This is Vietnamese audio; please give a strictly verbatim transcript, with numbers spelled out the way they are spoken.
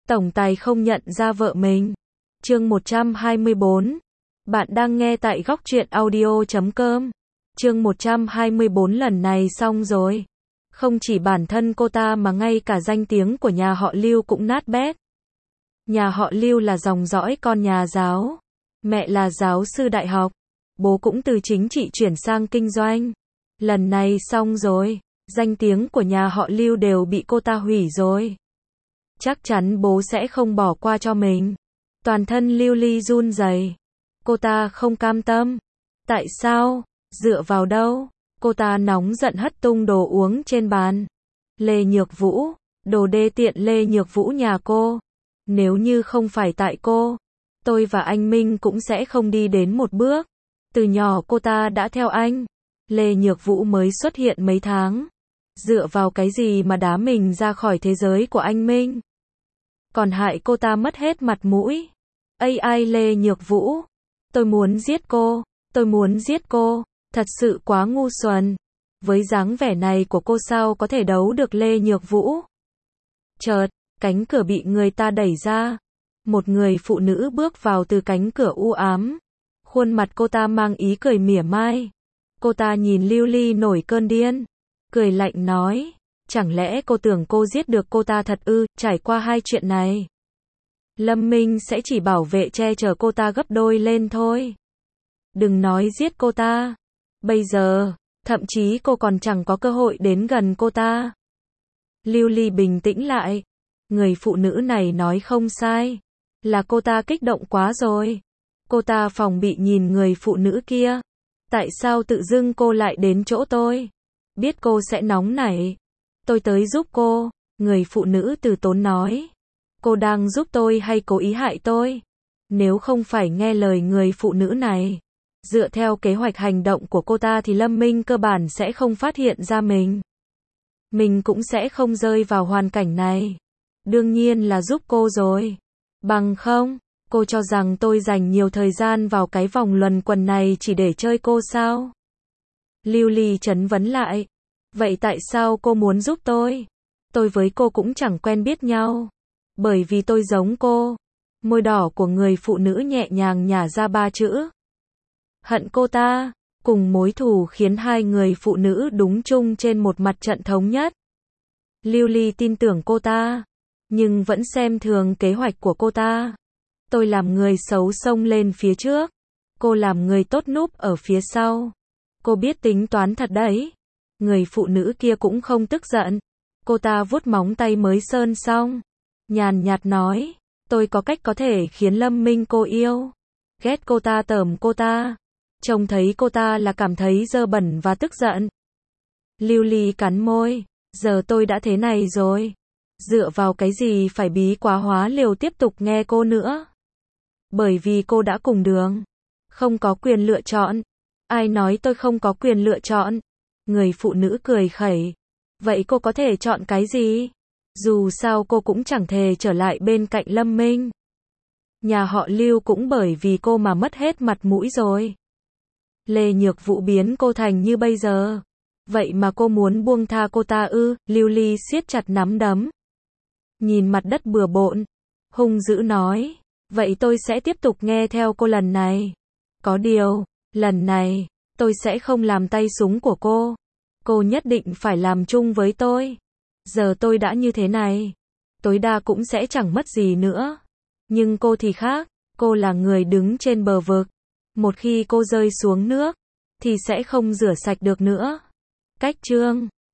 tổng tài không nhận ra vợ mình. Chương một trăm hai mươi bốn. Bạn đang nghe tại góc truyện audio chấm com. Chương một trăm hai mươi bốn lần này xong rồi. Không chỉ bản thân cô ta mà ngay cả danh tiếng của nhà họ Lưu cũng nát bét. Nhà họ Lưu là dòng dõi con nhà giáo. Mẹ là giáo sư đại học. Bố cũng từ chính trị chuyển sang kinh doanh. Lần này xong rồi. Danh tiếng của nhà họ Lưu đều bị cô ta hủy rồi. Chắc chắn bố sẽ không bỏ qua cho mình. Toàn thân Lưu Ly run rẩy. Cô ta không cam tâm. Tại sao? Dựa vào đâu? Cô ta nóng giận hất tung đồ uống trên bàn. Lê Nhược Vũ, đồ đê tiện Lê Nhược Vũ nhà cô. Nếu như không phải tại cô, tôi và anh Minh cũng sẽ không đi đến một bước. Từ nhỏ cô ta đã theo anh. Lê Nhược Vũ mới xuất hiện mấy tháng. Dựa vào cái gì mà đá mình ra khỏi thế giới của anh Minh? Còn hại cô ta mất hết mặt mũi. a i Lê Nhược Vũ. Tôi muốn giết cô. Tôi muốn giết cô. Thật sự quá ngu xuẩn. Với dáng vẻ này của cô sao có thể đấu được Lê Nhược Vũ? Chợt, cánh cửa bị người ta đẩy ra. Một người phụ nữ bước vào từ cánh cửa u ám. Khuôn mặt cô ta mang ý cười mỉa mai. Cô ta nhìn Lưu Ly nổi cơn điên. Cười lạnh nói. Chẳng lẽ cô tưởng cô giết được cô ta thật ư? Trải qua hai chuyện này, Lâm Minh sẽ chỉ bảo vệ che chở cô ta gấp đôi lên thôi. Đừng nói giết cô ta. Bây giờ, thậm chí cô còn chẳng có cơ hội đến gần cô ta. Lưu Ly bình tĩnh lại. Người phụ nữ này nói không sai. Là cô ta kích động quá rồi. Cô ta phòng bị nhìn người phụ nữ kia. Tại sao tự dưng cô lại đến chỗ tôi? Biết cô sẽ nóng nảy. Tôi tới giúp cô. Người phụ nữ từ tốn nói. Cô đang giúp tôi hay cố ý hại tôi? Nếu không phải nghe lời người phụ nữ này, dựa theo kế hoạch hành động của cô ta thì Lâm Minh cơ bản sẽ không phát hiện ra mình. Mình cũng sẽ không rơi vào hoàn cảnh này. Đương nhiên là giúp cô rồi. Bằng không, cô cho rằng tôi dành nhiều thời gian vào cái vòng luẩn quẩn này chỉ để chơi cô sao? Lưu Ly trấn vấn lại. Vậy tại sao cô muốn giúp tôi? Tôi với cô cũng chẳng quen biết nhau. Bởi vì tôi giống cô. Môi đỏ của người phụ nữ nhẹ nhàng nhả ra ba chữ. Hận cô ta. Cùng mối thù khiến hai người phụ nữ đúng chung trên một mặt trận thống nhất. Lưu Ly tin tưởng cô ta, nhưng vẫn xem thường kế hoạch của cô ta. Tôi làm người xấu xông lên phía trước. Cô làm người tốt núp ở phía sau. Cô biết tính toán thật đấy. Người phụ nữ kia cũng không tức giận. Cô ta vuốt móng tay mới sơn xong. Nhàn nhạt nói. Tôi có cách có thể khiến Lâm Minh cô yêu. Ghét cô ta tởm cô ta. Trông thấy cô ta là cảm thấy dơ bẩn và tức giận. Lưu Ly cắn môi. Giờ tôi đã thế này rồi. Dựa vào cái gì phải bí quá hóa liều tiếp tục nghe cô nữa? Bởi vì cô đã cùng đường. Không có quyền lựa chọn. Ai nói tôi không có quyền lựa chọn? Người phụ nữ cười khẩy. Vậy cô có thể chọn cái gì? Dù sao cô cũng chẳng thể trở lại bên cạnh Lâm Minh. Nhà họ Lưu cũng bởi vì cô mà mất hết mặt mũi rồi. Lê Nhược Vũ biến cô thành như bây giờ. Vậy mà cô muốn buông tha cô ta ư? Lưu Ly siết chặt nắm đấm. Nhìn mặt đất bừa bộn. Hung dữ nói. Vậy tôi sẽ tiếp tục nghe theo cô lần này. Có điều, lần này, tôi sẽ không làm tay súng của cô. Cô nhất định phải làm chung với tôi. Giờ tôi đã như thế này. Tối đa cũng sẽ chẳng mất gì nữa. Nhưng cô thì khác. Cô là người đứng trên bờ vực. Một khi cô rơi xuống nước, thì sẽ không rửa sạch được nữa. Cách chương